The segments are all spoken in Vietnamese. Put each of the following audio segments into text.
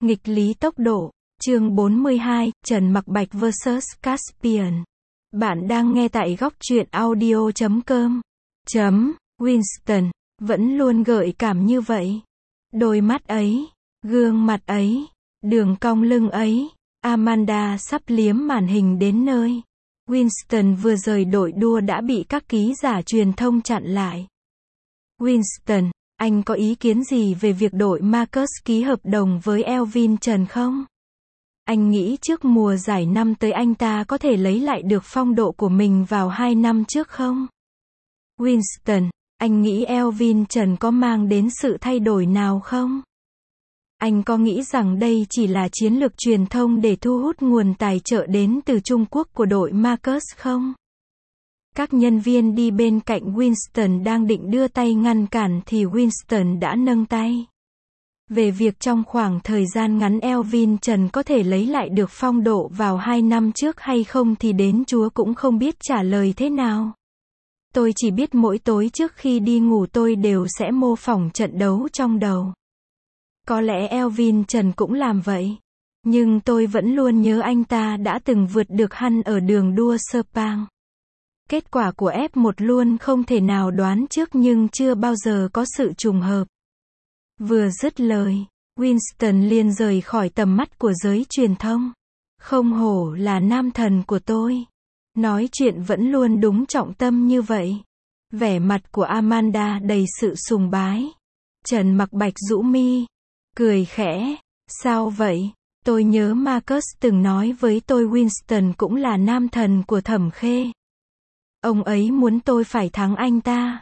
Nghịch lý tốc độ, chương 42, Trần Mặc Bạch vs Caspian. Bạn đang nghe tại góc truyện audio.com. Winston, vẫn luôn gợi cảm như vậy. Đôi mắt ấy, gương mặt ấy, đường cong lưng ấy. Amanda sắp liếm màn hình đến nơi. Winston vừa rời đội đua đã bị các ký giả truyền thông chặn lại. Winston, anh có ý kiến gì về việc đội Marcus ký hợp đồng với Elvin Trần không? Anh nghĩ trước mùa giải năm tới anh ta có thể lấy lại được phong độ của mình vào 2 năm trước không? Winston, anh nghĩ Elvin Trần có mang đến sự thay đổi nào không? Anh có nghĩ rằng đây chỉ là chiến lược truyền thông để thu hút nguồn tài trợ đến từ Trung Quốc của đội Marcus không? Các nhân viên đi bên cạnh Winston đang định đưa tay ngăn cản thì Winston đã nâng tay. Về việc trong khoảng thời gian ngắn Elvin Trần có thể lấy lại được phong độ vào 2 năm trước hay không thì đến Chúa cũng không biết trả lời thế nào. Tôi chỉ biết mỗi tối trước khi đi ngủ tôi đều sẽ mô phỏng trận đấu trong đầu. Có lẽ Elvin Trần cũng làm vậy. Nhưng tôi vẫn luôn nhớ anh ta đã từng vượt được Hắn ở đường đua Sepang. Kết quả của F1 luôn không thể nào đoán trước nhưng chưa bao giờ có sự trùng hợp. Vừa dứt lời, Winston liền rời khỏi tầm mắt của giới truyền thông. Không hổ là nam thần của tôi. Nói chuyện vẫn luôn đúng trọng tâm như vậy. Vẻ mặt của Amanda đầy sự sùng bái. Trần Mặc Bạch rũ mi, cười khẽ. Sao vậy? Tôi nhớ Marcus từng nói với tôi Winston cũng là nam thần của Thẩm Khê. Ông ấy muốn tôi phải thắng anh ta.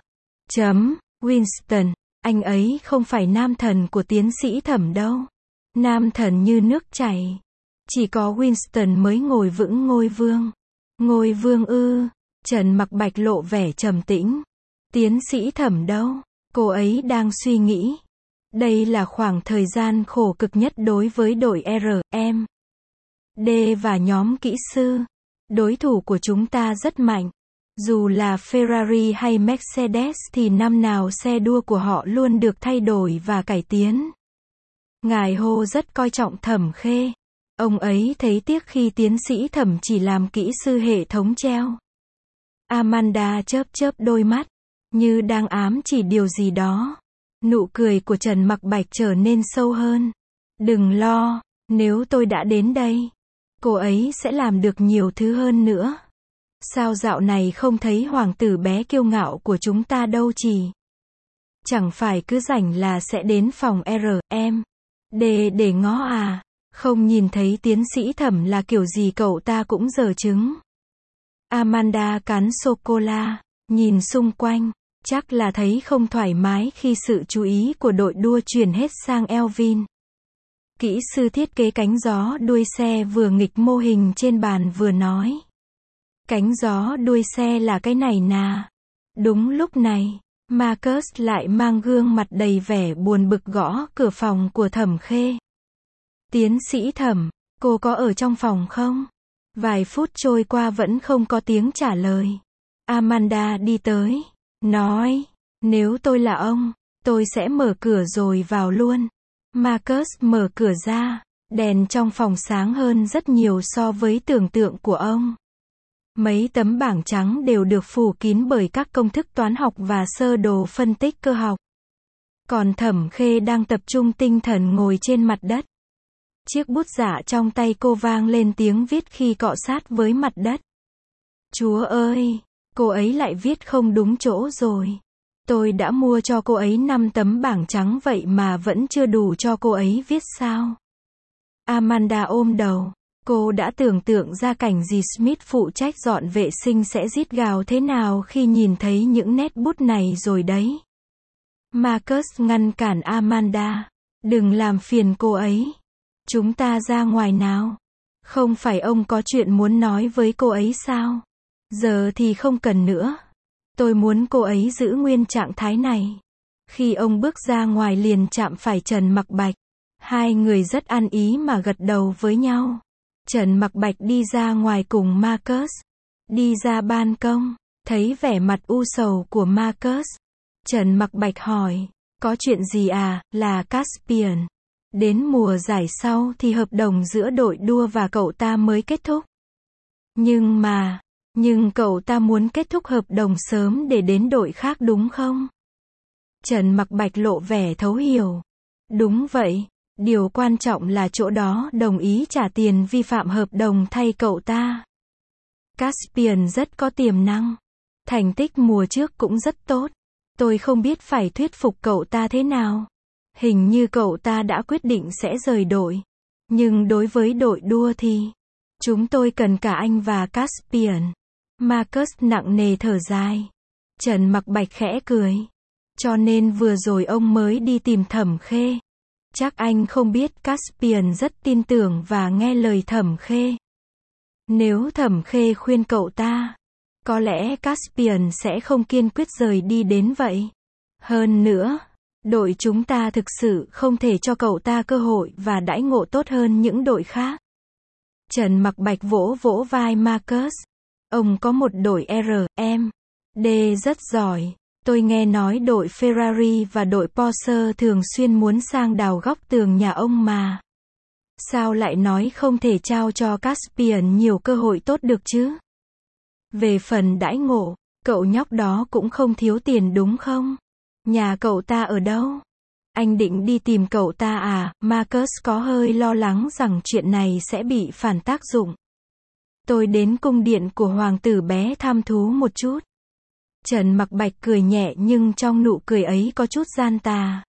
Winston, anh ấy không phải nam thần của tiến sĩ Thẩm đâu. Nam thần như nước chảy. Chỉ có Winston mới ngồi vững ngôi vương. Ngôi vương ư? Trần Mặc Bạch lộ vẻ trầm tĩnh. Tiến sĩ Thẩm đâu? Cô ấy đang suy nghĩ. Đây là khoảng thời gian khổ cực nhất đối với đội R.M.D và nhóm kỹ sư. Đối thủ của chúng ta rất mạnh. Dù là Ferrari hay Mercedes thì năm nào xe đua của họ luôn được thay đổi và cải tiến. Ngài Hồ rất coi trọng Thẩm Khê. Ông ấy thấy tiếc khi tiến sĩ Thẩm chỉ làm kỹ sư hệ thống treo. Amanda chớp chớp đôi mắt, như đang ám chỉ điều gì đó. Nụ cười của Trần Mặc Bạch trở nên sâu hơn. Đừng lo, nếu tôi đã đến đây, cô ấy sẽ làm được nhiều thứ hơn nữa. Sao dạo này không thấy hoàng tử bé kiêu ngạo của chúng ta đâu chỉ? Chẳng phải cứ rảnh là sẽ đến phòng R.M.D để ngó à? Không nhìn thấy tiến sĩ Thẩm là kiểu gì cậu ta cũng dở chứng. Amanda cắn sô-cô-la, nhìn xung quanh, chắc là thấy không thoải mái khi sự chú ý của đội đua chuyển hết sang Elvin. Kỹ sư thiết kế cánh gió đuôi xe vừa nghịch mô hình trên bàn vừa nói. Cánh gió đuôi xe là cái này nà. Đúng lúc này, Marcus lại mang gương mặt đầy vẻ buồn bực gõ cửa phòng của Thẩm Khê. Tiến sĩ Thẩm, cô có ở trong phòng không? Vài phút trôi qua vẫn không có tiếng trả lời. Amanda đi tới, nói, nếu tôi là ông, tôi sẽ mở cửa rồi vào luôn. Marcus mở cửa ra, đèn trong phòng sáng hơn rất nhiều so với tưởng tượng của ông. Mấy tấm bảng trắng đều được phủ kín bởi các công thức toán học và sơ đồ phân tích cơ học. Còn Thẩm Khê đang tập trung tinh thần ngồi trên mặt đất. Chiếc bút dạ trong tay cô vang lên tiếng viết khi cọ sát với mặt đất. Chúa ơi, cô ấy lại viết không đúng chỗ rồi. Tôi đã mua cho cô ấy 5 tấm bảng trắng vậy mà vẫn chưa đủ cho cô ấy viết sao? Amanda ôm đầu. Cô đã tưởng tượng ra cảnh dì Smith phụ trách dọn vệ sinh sẽ rít gào thế nào khi nhìn thấy những nét bút này rồi đấy. Marcus ngăn cản Amanda. Đừng làm phiền cô ấy. Chúng ta ra ngoài nào. Không phải ông có chuyện muốn nói với cô ấy sao? Giờ thì không cần nữa. Tôi muốn cô ấy giữ nguyên trạng thái này. Khi ông bước ra ngoài liền chạm phải Trần Mặc Bạch. Hai người rất ăn ý mà gật đầu với nhau. Trần Mặc Bạch đi ra ngoài cùng Marcus. Đi ra ban công, thấy vẻ mặt u sầu của Marcus. Trần Mặc Bạch hỏi, có chuyện gì à, là Caspian. Đến mùa giải sau thì hợp đồng giữa đội đua và cậu ta mới kết thúc. Nhưng cậu ta muốn kết thúc hợp đồng sớm để đến đội khác đúng không? Trần Mặc Bạch lộ vẻ thấu hiểu. Đúng vậy, điều quan trọng là chỗ đó đồng ý trả tiền vi phạm hợp đồng thay cậu ta. Caspian rất có tiềm năng. Thành tích mùa trước cũng rất tốt. Tôi không biết phải thuyết phục cậu ta thế nào. Hình như cậu ta đã quyết định sẽ rời đội. Nhưng đối với đội đua thì chúng tôi cần cả anh và Caspian. Marcus nặng nề thở dài. Trần Mặc Bạch khẽ cười. Cho nên vừa rồi ông mới đi tìm Thẩm Khê. Chắc anh không biết Caspian rất tin tưởng và nghe lời Thẩm Khê. Nếu Thẩm Khê khuyên cậu ta, có lẽ Caspian sẽ không kiên quyết rời đi đến vậy. Hơn nữa, đội chúng ta thực sự không thể cho cậu ta cơ hội và đãi ngộ tốt hơn những đội khác. Trần Mặc Bạch vỗ vỗ vai Marcus. Ông có một đội R.M.D rất giỏi. Tôi nghe nói đội Ferrari và đội Porsche thường xuyên muốn sang đào góc tường nhà ông mà. Sao lại nói không thể trao cho Caspian nhiều cơ hội tốt được chứ? Về phần đãi ngộ, cậu nhóc đó cũng không thiếu tiền đúng không? Nhà cậu ta ở đâu? Anh định đi tìm cậu ta à? Marcus có hơi lo lắng rằng chuyện này sẽ bị phản tác dụng. Tôi đến cung điện của hoàng tử bé thăm thú một chút. Trần Mặc Bạch cười nhẹ nhưng trong nụ cười ấy có chút gian tà.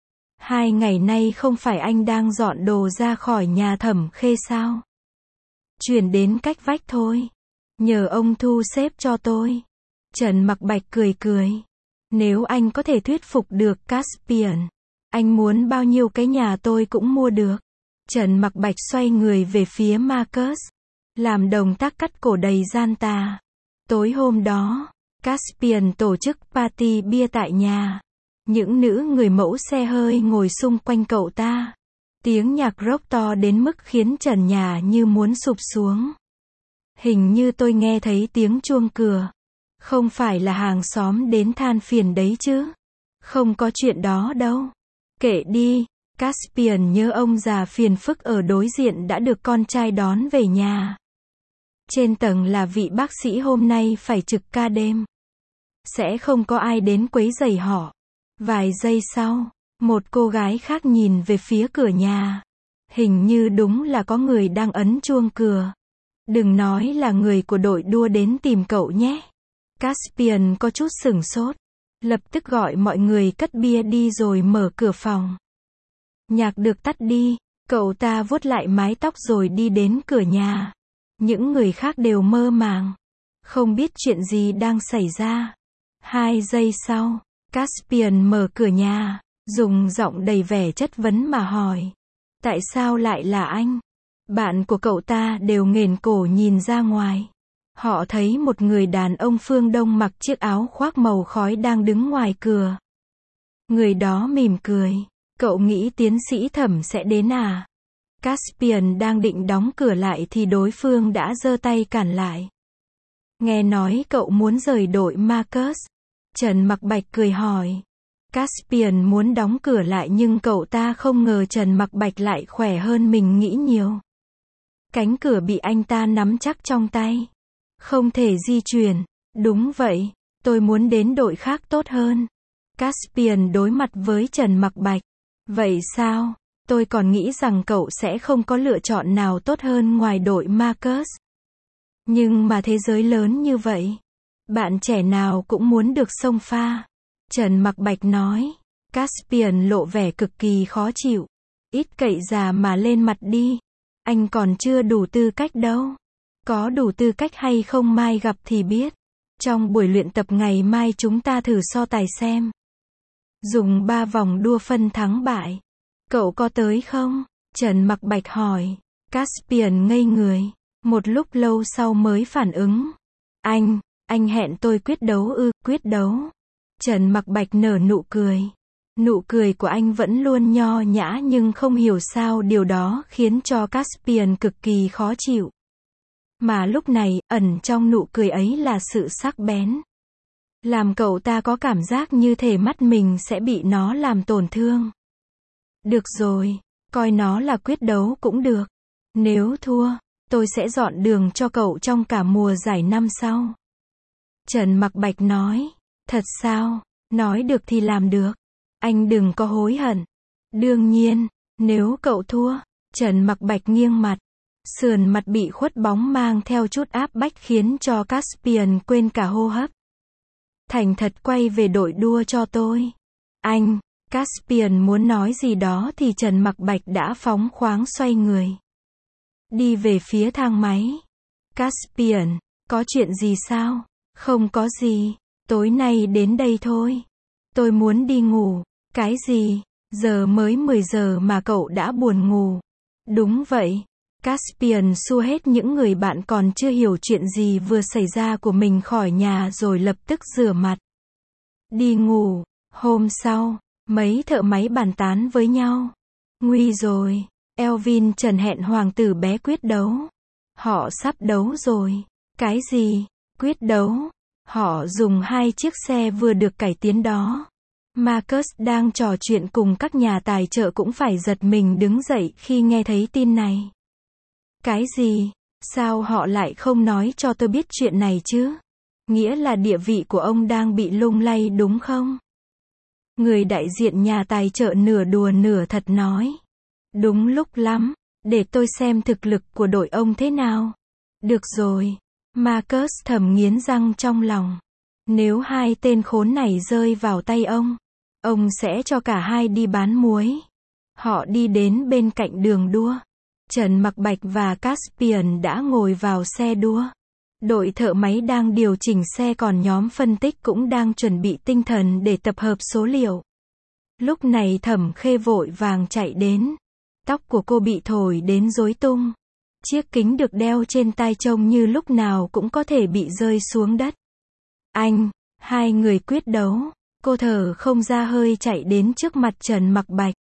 2 ngày nay không phải anh đang dọn đồ ra khỏi nhà Thẩm Khê sao? Chuyển đến cách vách thôi. Nhờ ông thu xếp cho tôi. Trần Mặc Bạch cười cười. Nếu anh có thể thuyết phục được Caspian, anh muốn bao nhiêu cái nhà tôi cũng mua được. Trần Mặc Bạch xoay người về phía Marcus, làm động tác cắt cổ đầy gian tà. Tối hôm đó, Caspian tổ chức party bia tại nhà. Những nữ người mẫu xe hơi ngồi xung quanh cậu ta. Tiếng nhạc rock to đến mức khiến trần nhà như muốn sụp xuống. Hình như tôi nghe thấy tiếng chuông cửa. Không phải là hàng xóm đến than phiền đấy chứ? Không có chuyện đó đâu. Kệ đi, Caspian nhớ ông già phiền phức ở đối diện đã được con trai đón về nhà. Trên tầng là vị bác sĩ hôm nay phải trực ca đêm. Sẽ không có ai đến quấy rầy họ. Vài giây sau, một cô gái khác nhìn về phía cửa nhà. Hình như đúng là có người đang ấn chuông cửa. Đừng nói là người của đội đua đến tìm cậu nhé. Caspian có chút sửng sốt. Lập tức gọi mọi người cất bia đi rồi mở cửa phòng. Nhạc được tắt đi, cậu ta vuốt lại mái tóc rồi đi đến cửa nhà. Những người khác đều mơ màng. Không biết chuyện gì đang xảy ra. 2 giây sau, Caspian mở cửa nhà, dùng giọng đầy vẻ chất vấn mà hỏi. Tại sao lại là anh? Bạn của cậu ta đều nghển cổ nhìn ra ngoài. Họ thấy một người đàn ông phương Đông mặc chiếc áo khoác màu khói đang đứng ngoài cửa. Người đó mỉm cười. Cậu nghĩ tiến sĩ Thẩm sẽ đến à? Caspian đang định đóng cửa lại thì đối phương đã giơ tay cản lại. Nghe nói cậu muốn rời đội Marcus. Trần Mặc Bạch cười hỏi. Caspian muốn đóng cửa lại nhưng cậu ta không ngờ Trần Mặc Bạch lại khỏe hơn mình nghĩ nhiều. Cánh cửa bị anh ta nắm chắc trong tay. Không thể di chuyển. Đúng vậy, tôi muốn đến đội khác tốt hơn. Caspian đối mặt với Trần Mặc Bạch. Vậy sao? Tôi còn nghĩ rằng cậu sẽ không có lựa chọn nào tốt hơn ngoài đội Marcus. Nhưng mà thế giới lớn như vậy. Bạn trẻ nào cũng muốn được xông pha. Trần Mặc Bạch nói. Caspian lộ vẻ cực kỳ khó chịu. Ít cậy già mà lên mặt đi. Anh còn chưa đủ tư cách đâu. Có đủ tư cách hay không mai gặp thì biết. Trong buổi luyện tập ngày mai chúng ta thử so tài xem. Dùng 3 vòng đua phân thắng bại. Cậu có tới không? Trần Mặc Bạch hỏi. Caspian ngây người. Một lúc lâu sau mới phản ứng. Anh hẹn tôi quyết đấu ư? Quyết đấu. Trần Mặc Bạch nở nụ cười. Nụ cười của anh vẫn luôn nho nhã nhưng không hiểu sao điều đó khiến cho Caspian cực kỳ khó chịu. Mà lúc này, ẩn trong nụ cười ấy là sự sắc bén. Làm cậu ta có cảm giác như thể mắt mình sẽ bị nó làm tổn thương. Được rồi, Coi nó là quyết đấu cũng được. Nếu thua, tôi sẽ dọn đường cho cậu trong cả mùa giải năm sau. Trần Mặc Bạch nói. Thật sao? Nói được thì làm được. Anh đừng có hối hận. Đương nhiên, nếu cậu thua. Trần Mặc Bạch nghiêng mặt. Sườn mặt bị khuất bóng mang theo chút áp bách khiến cho Caspian quên cả hô hấp. Thành thật quay về đội đua cho tôi. Anh, Caspian muốn nói gì đó thì Trần Mặc Bạch đã phóng khoáng xoay người. Đi về phía thang máy. Caspian, có chuyện gì sao? Không có gì, tối nay đến đây thôi. Tôi muốn đi ngủ. Cái gì? Giờ mới 10 giờ mà cậu đã buồn ngủ. Đúng vậy. Caspian xua hết những người bạn còn chưa hiểu chuyện gì vừa xảy ra của mình khỏi nhà rồi lập tức rửa mặt. Đi ngủ. Hôm sau, mấy thợ máy bàn tán với nhau. Nguy rồi, Elvin Trần hẹn hoàng tử bé quyết đấu. Họ sắp đấu rồi. Cái gì? Quyết đấu? Họ dùng 2 chiếc xe vừa được cải tiến đó. Marcus đang trò chuyện cùng các nhà tài trợ cũng phải giật mình đứng dậy khi nghe thấy tin này. Cái gì? Sao họ lại không nói cho tôi biết chuyện này chứ? Nghĩa là địa vị của ông đang bị lung lay đúng không? Người đại diện nhà tài trợ nửa đùa nửa thật nói. Đúng lúc lắm, để tôi xem thực lực của đội ông thế nào. Được rồi. Marcus thầm nghiến răng trong lòng. Nếu 2 tên khốn này rơi vào tay ông sẽ cho cả hai đi bán muối. Họ đi đến bên cạnh đường đua. Trần Mặc Bạch và Caspian đã ngồi vào xe đua. Đội thợ máy đang điều chỉnh xe còn nhóm phân tích cũng đang chuẩn bị tinh thần để tập hợp số liệu. Lúc này Thẩm Khê vội vàng chạy đến. Tóc của cô bị thổi đến rối tung. Chiếc kính được đeo trên tai trông như lúc nào cũng có thể bị rơi xuống đất. Anh, 2 người quyết đấu. Cô thở không ra hơi chạy đến trước mặt Trần Mặc Bạch.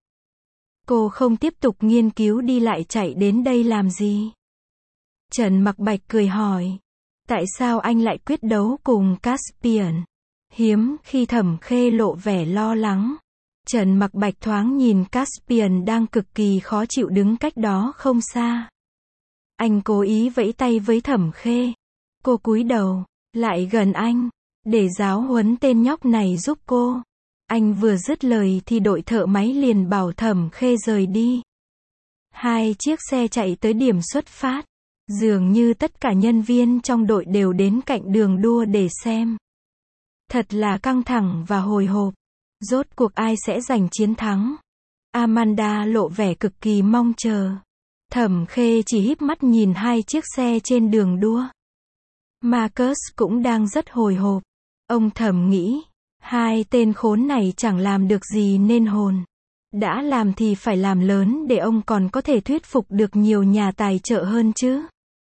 Cô không tiếp tục nghiên cứu đi lại chạy đến đây làm gì? Trần Mặc Bạch cười hỏi. Tại sao anh lại quyết đấu cùng Caspian? Hiếm khi Thẩm Khê lộ vẻ lo lắng. Trần Mặc Bạch thoáng nhìn Caspian đang cực kỳ khó chịu đứng cách đó không xa. Anh cố ý vẫy tay với Thẩm Khê. Cô cúi đầu, lại gần anh, để giáo huấn tên nhóc này giúp cô. Anh vừa dứt lời thì đội thợ máy liền bảo Thẩm Khê rời đi. 2 chiếc xe chạy tới điểm xuất phát. Dường như tất cả nhân viên trong đội đều đến cạnh đường đua để xem. Thật là căng thẳng và hồi hộp. Rốt cuộc ai sẽ giành chiến thắng? Amanda lộ vẻ cực kỳ mong chờ. Thẩm Khê chỉ híp mắt nhìn 2 chiếc xe trên đường đua. Marcus cũng đang rất hồi hộp. Ông thầm nghĩ, 2 tên khốn này chẳng làm được gì nên hồn. Đã làm thì phải làm lớn để ông còn có thể thuyết phục được nhiều nhà tài trợ hơn chứ.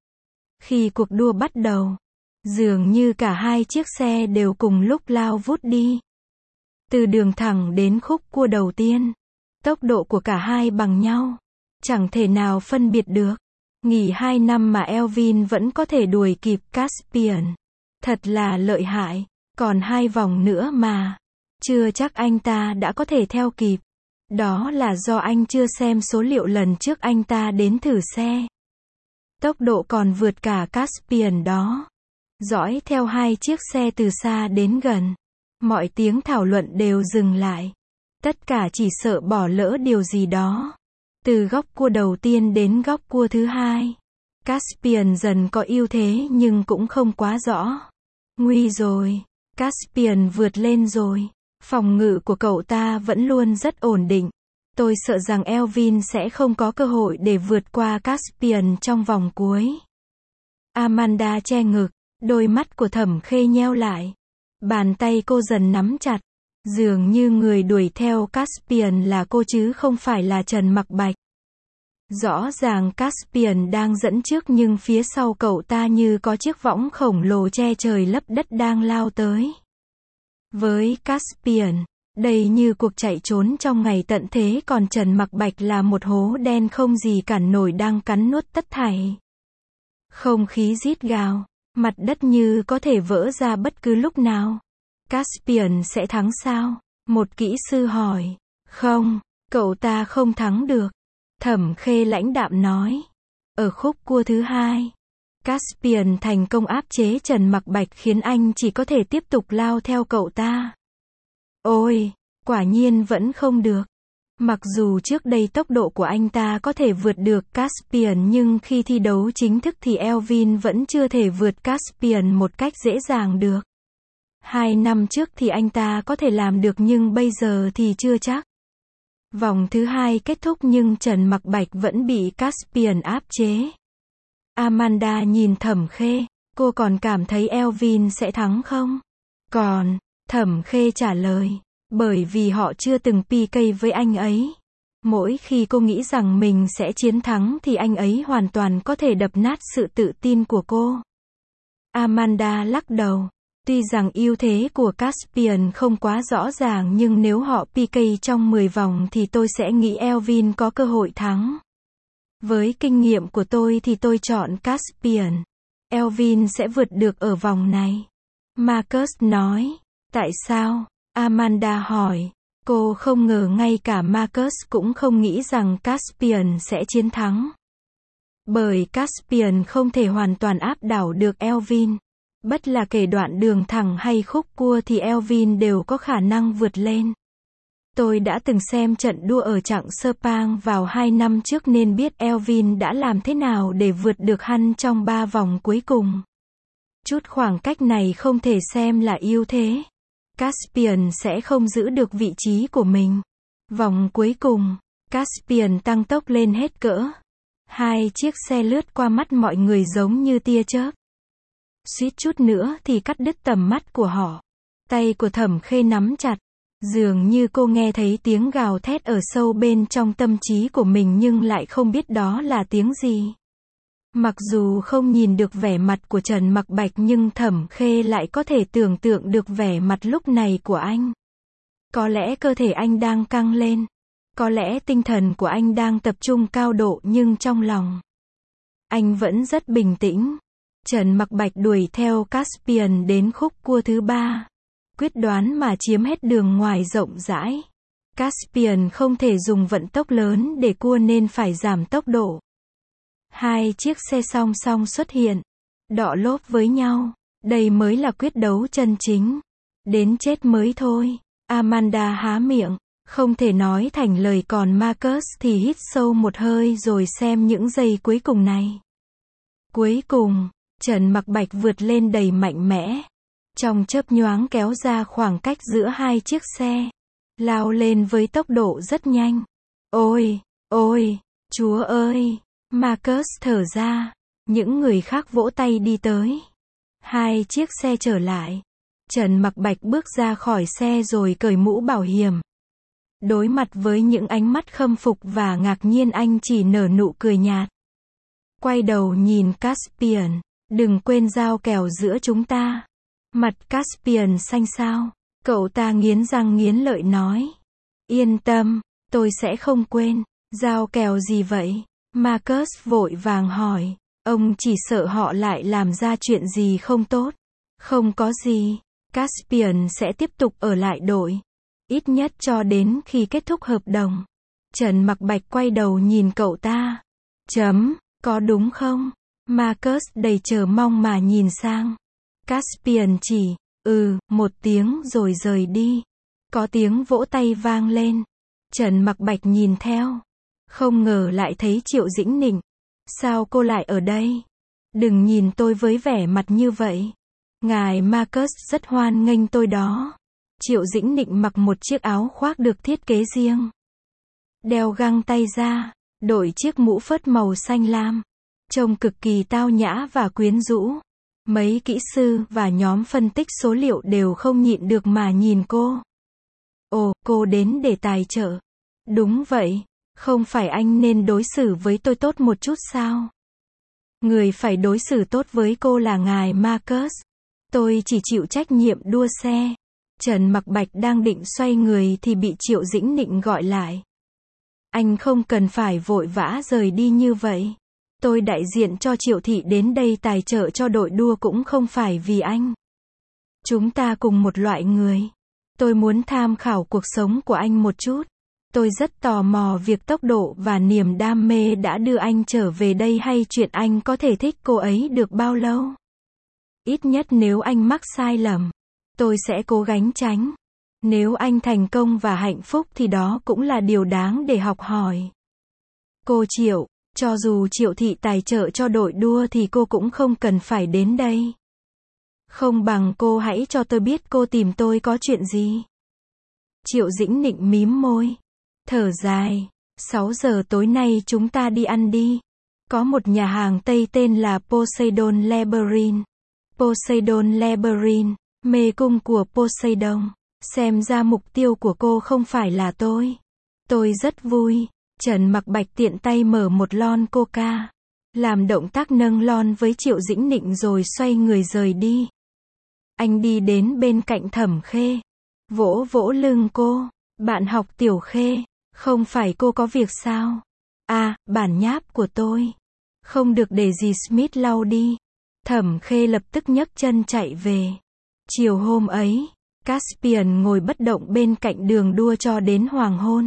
Khi cuộc đua bắt đầu, dường như cả 2 chiếc xe đều cùng lúc lao vút đi. Từ đường thẳng đến khúc cua đầu tiên, tốc độ của cả hai bằng nhau. Chẳng thể nào phân biệt được. Nghỉ 2 năm mà Elvin vẫn có thể đuổi kịp Caspian. Thật là lợi hại. Còn 2 vòng nữa mà. Chưa chắc anh ta đã có thể theo kịp. Đó là do anh chưa xem số liệu lần trước anh ta đến thử xe. Tốc độ còn vượt cả Caspian đó. Dõi theo 2 chiếc xe từ xa đến gần. Mọi tiếng thảo luận đều dừng lại. Tất cả chỉ sợ bỏ lỡ điều gì đó. Từ góc cua đầu tiên đến góc cua thứ 2. Caspian dần có ưu thế nhưng cũng không quá rõ. Nguy rồi. Caspian vượt lên rồi. Phòng ngự của cậu ta vẫn luôn rất ổn định. Tôi sợ rằng Elvin sẽ không có cơ hội để vượt qua Caspian trong vòng cuối. Amanda che ngực. Đôi mắt của Thẩm Khê nheo lại. Bàn tay cô dần nắm chặt. Dường như người đuổi theo Caspian là cô chứ không phải là Trần Mặc Bạch. Rõ ràng Caspian đang dẫn trước nhưng phía sau cậu ta như có chiếc võng khổng lồ che trời lấp đất đang lao tới. Với Caspian, đây như cuộc chạy trốn trong ngày tận thế còn Trần Mặc Bạch là một hố đen không gì cản nổi đang cắn nuốt tất thảy. Không khí rít gào, mặt đất như có thể vỡ ra bất cứ lúc nào. Caspian sẽ thắng sao? Một kỹ sư hỏi. Không, cậu ta không thắng được. Thẩm Khê lãnh đạm nói. Ở khúc cua thứ 2, Caspian thành công áp chế Trần Mặc Bạch khiến anh chỉ có thể tiếp tục lao theo cậu ta. Ôi, quả nhiên vẫn không được. Mặc dù trước đây tốc độ của anh ta có thể vượt được Caspian nhưng khi thi đấu chính thức thì Elvin vẫn chưa thể vượt Caspian một cách dễ dàng được. 2 năm trước thì anh ta có thể làm được nhưng bây giờ thì chưa chắc. Vòng thứ 2 kết thúc nhưng Trần Mặc Bạch vẫn bị Caspian áp chế. Amanda nhìn Thẩm Khê, cô còn cảm thấy Elvin sẽ thắng không? Còn, Thẩm Khê trả lời, bởi vì họ chưa từng PK với anh ấy. Mỗi khi cô nghĩ rằng mình sẽ chiến thắng thì anh ấy hoàn toàn có thể đập nát sự tự tin của cô. Amanda lắc đầu. Tuy rằng ưu thế của Caspian không quá rõ ràng nhưng nếu họ PK trong 10 vòng thì tôi sẽ nghĩ Elvin có cơ hội thắng. Với kinh nghiệm của tôi thì tôi chọn Caspian. Elvin sẽ vượt được ở vòng này. Marcus nói. Tại sao? Amanda hỏi. Cô không ngờ ngay cả Marcus cũng không nghĩ rằng Caspian sẽ chiến thắng. Bởi Caspian không thể hoàn toàn áp đảo được Elvin. Bất là kể đoạn đường thẳng hay khúc cua thì Elvin đều có khả năng vượt lên. Tôi đã từng xem trận đua ở Chặng Sepang vào 2 năm trước nên biết Elvin đã làm thế nào để vượt được hắn trong 3 vòng cuối cùng. Chút khoảng cách này không thể xem là ưu thế. Caspian sẽ không giữ được vị trí của mình. Vòng cuối cùng, Caspian tăng tốc lên hết cỡ. 2 chiếc xe lướt qua mắt mọi người giống như tia chớp. Suýt chút nữa thì cắt đứt tầm mắt của họ. Tay của Thẩm Khê nắm chặt. Dường như cô nghe thấy tiếng gào thét ở sâu bên trong tâm trí của mình nhưng lại không biết đó là tiếng gì. Mặc dù không nhìn được vẻ mặt của Trần Mặc Bạch nhưng Thẩm Khê lại có thể tưởng tượng được vẻ mặt lúc này của anh. Có lẽ cơ thể anh đang căng lên. Có lẽ tinh thần của anh đang tập trung cao độ nhưng trong lòng anh vẫn rất bình tĩnh. Trần Mặc Bạch đuổi theo Caspian đến khúc cua thứ 3. Quyết đoán mà chiếm hết đường ngoài rộng rãi. Caspian không thể dùng vận tốc lớn để cua nên phải giảm tốc độ. 2 chiếc xe song song xuất hiện. Đọ lốp với nhau. Đây mới là quyết đấu chân chính. Đến chết mới thôi. Amanda há miệng. Không thể nói thành lời còn Marcus thì hít sâu một hơi rồi xem những giây cuối cùng này. Cuối cùng, Trần Mặc Bạch vượt lên đầy mạnh mẽ. Trong chớp nhoáng kéo ra khoảng cách giữa 2 chiếc xe. Lao lên với tốc độ rất nhanh. Ôi, ôi, Chúa ơi! Marcus thở ra. Những người khác vỗ tay đi tới. 2 chiếc xe trở lại. Trần Mặc Bạch bước ra khỏi xe rồi cởi mũ bảo hiểm. Đối mặt với những ánh mắt khâm phục và ngạc nhiên anh chỉ nở nụ cười nhạt. Quay đầu nhìn Caspian. Đừng quên giao kèo giữa chúng ta. Mặt Caspian xanh xao. Cậu ta nghiến răng nghiến lợi nói. Yên tâm, tôi sẽ không quên. Giao kèo gì vậy? Marcus vội vàng hỏi. Ông chỉ sợ họ lại làm ra chuyện gì không tốt. Không có gì. Caspian sẽ tiếp tục ở lại đội. Ít nhất cho đến khi kết thúc hợp đồng. Trần Mặc Bạch quay đầu nhìn cậu ta. Có đúng không? Marcus đầy chờ mong mà nhìn sang. Caspian chỉ, một tiếng rồi rời đi. Có tiếng vỗ tay vang lên. Trần Mặc Bạch nhìn theo. Không ngờ lại thấy Triệu Dĩnh Nịnh. Sao cô lại ở đây? Đừng nhìn tôi với vẻ mặt như vậy. Ngài Marcus rất hoan nghênh tôi đó. Triệu Dĩnh Nịnh mặc một chiếc áo khoác được thiết kế riêng. Đeo găng tay ra, đội chiếc mũ phớt màu xanh lam. Trông cực kỳ tao nhã và quyến rũ. Mấy kỹ sư và nhóm phân tích số liệu đều không nhịn được mà nhìn cô. Ồ, cô đến để tài trợ. Đúng vậy, không phải anh nên đối xử với tôi tốt một chút sao? Người phải đối xử tốt với cô là ngài Marcus. Tôi chỉ chịu trách nhiệm đua xe. Trần Mặc Bạch đang định xoay người thì bị Triệu Dĩnh Nịnh gọi lại. Anh không cần phải vội vã rời đi như vậy. Tôi đại diện cho Triệu thị đến đây tài trợ cho đội đua cũng không phải vì anh. Chúng ta cùng một loại người. Tôi muốn tham khảo cuộc sống của anh một chút. Tôi rất tò mò việc tốc độ và niềm đam mê đã đưa anh trở về đây hay chuyện anh có thể thích cô ấy được bao lâu. Ít nhất nếu anh mắc sai lầm, tôi sẽ cố gắng tránh. Nếu anh thành công và hạnh phúc thì đó cũng là điều đáng để học hỏi. Cô Triệu, cho dù Triệu Thị tài trợ cho đội đua thì cô cũng không cần phải đến đây. Không bằng cô hãy cho tôi biết cô tìm tôi có chuyện gì. Triệu Dĩnh Nịnh mím môi, thở dài. 6 giờ tối nay chúng ta đi ăn đi. Có một nhà hàng Tây tên là Poseidon Labyrinth. Poseidon Labyrinth, mê cung của Poseidon. Xem ra mục tiêu của cô không phải là tôi. Tôi rất vui. Trần Mặc Bạch tiện tay mở một lon coca. Làm động tác nâng lon với Triệu Dĩnh Nịnh rồi xoay người rời đi. Anh đi đến bên cạnh Thẩm Khê. Vỗ vỗ lưng cô. Bạn học Tiểu Khê. Không phải cô có việc sao? À, bản nháp của tôi. Không được để dì Smith lau đi. Thẩm Khê lập tức nhấc chân chạy về. Chiều hôm ấy, Caspian ngồi bất động bên cạnh đường đua cho đến hoàng hôn.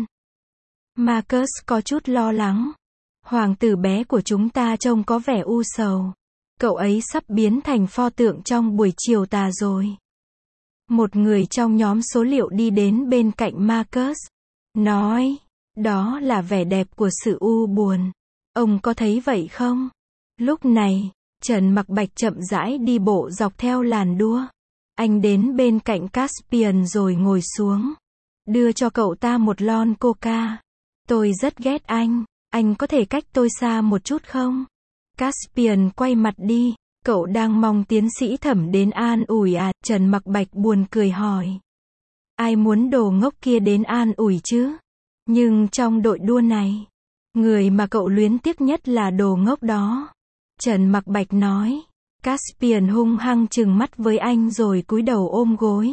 Marcus có chút lo lắng. Hoàng tử bé của chúng ta trông có vẻ u sầu. Cậu ấy sắp biến thành pho tượng trong buổi chiều tà rồi. Một người trong nhóm số liệu đi đến bên cạnh Marcus. Nói, đó là vẻ đẹp của sự u buồn. Ông có thấy vậy không? Lúc này, Trần Mặc Bạch chậm rãi đi bộ dọc theo làn đua. Anh đến bên cạnh Caspian rồi ngồi xuống. Đưa cho cậu ta một lon coca. Tôi rất ghét anh có thể cách tôi xa một chút không? Caspian quay mặt đi. Cậu đang mong tiến sĩ Thẩm đến an ủi à? Trần Mặc Bạch buồn cười hỏi. Ai muốn đồ ngốc kia đến an ủi chứ? Nhưng trong đội đua này, người mà cậu luyến tiếc nhất là đồ ngốc đó. Trần Mặc Bạch nói. Caspian hung hăng trừng mắt với anh rồi cúi đầu ôm gối.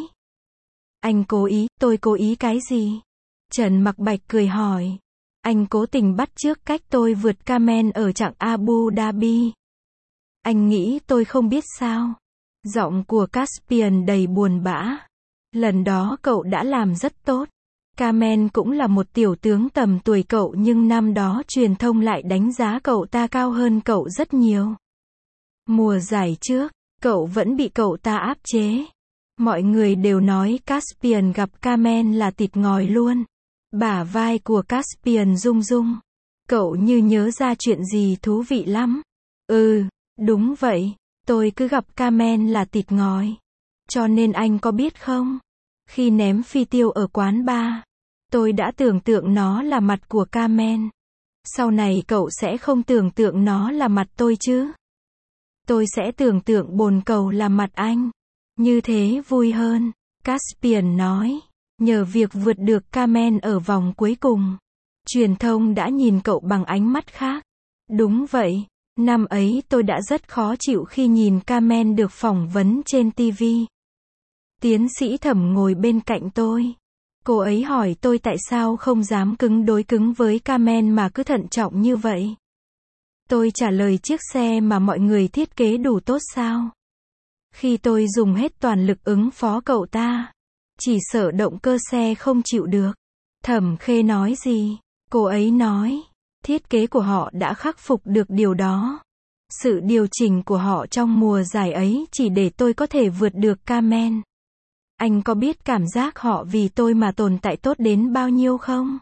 Anh cố ý, tôi cố ý cái gì? Trần Mặc Bạch cười hỏi. Anh cố tình bắt chước cách tôi vượt Kamen ở chặng Abu Dhabi. Anh nghĩ tôi không biết sao? Giọng của Caspian đầy buồn bã. Lần đó cậu đã làm rất tốt. Kamen cũng là một tiểu tướng tầm tuổi cậu nhưng năm đó truyền thông lại đánh giá cậu ta cao hơn cậu rất nhiều. Mùa giải trước, cậu vẫn bị cậu ta áp chế. Mọi người đều nói Caspian gặp Kamen là thịt ngòi luôn. Bả vai của Caspian rung rung. Cậu như nhớ ra chuyện gì thú vị lắm. Ừ, đúng vậy. Tôi cứ gặp Kamen là thịt ngòi. Cho nên anh có biết không? Khi ném phi tiêu ở quán bar, tôi đã tưởng tượng nó là mặt của Kamen. Sau này cậu sẽ không tưởng tượng nó là mặt tôi chứ? Tôi sẽ tưởng tượng bồn cầu là mặt anh. Như thế vui hơn. Caspian nói. Nhờ việc vượt được Kamen ở vòng cuối cùng, truyền thông đã nhìn cậu bằng ánh mắt khác. Đúng vậy. Năm ấy tôi đã rất khó chịu khi nhìn Kamen được phỏng vấn trên TV. Tiến sĩ Thẩm ngồi bên cạnh tôi. Cô ấy hỏi tôi tại sao không dám cứng với Kamen mà cứ thận trọng như vậy. Tôi trả lời chiếc xe mà mọi người thiết kế đủ tốt sao? Khi tôi dùng hết toàn lực ứng phó cậu ta, chỉ sợ động cơ xe không chịu được. Thẩm Khê nói gì? Cô ấy nói, thiết kế của họ đã khắc phục được điều đó. Sự điều chỉnh của họ trong mùa giải ấy chỉ để tôi có thể vượt được Kamen. Anh có biết cảm giác họ vì tôi mà tồn tại tốt đến bao nhiêu không?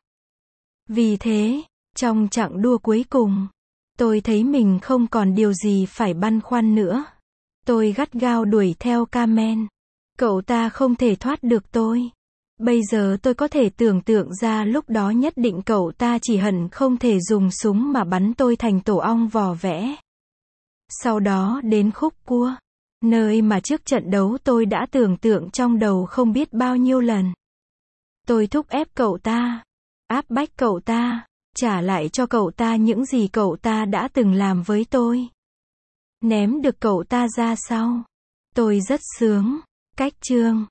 Vì thế, trong chặng đua cuối cùng, tôi thấy mình không còn điều gì phải băn khoăn nữa. Tôi gắt gao đuổi theo Kamen. Cậu ta không thể thoát được tôi. Bây giờ tôi có thể tưởng tượng ra lúc đó nhất định cậu ta chỉ hận không thể dùng súng mà bắn tôi thành tổ ong vò vẽ. Sau đó đến khúc cua, nơi mà trước trận đấu tôi đã tưởng tượng trong đầu không biết bao nhiêu lần. Tôi thúc ép cậu ta, áp bách cậu ta, trả lại cho cậu ta những gì cậu ta đã từng làm với tôi. Ném được cậu ta ra sau. Tôi rất sướng. Cách chương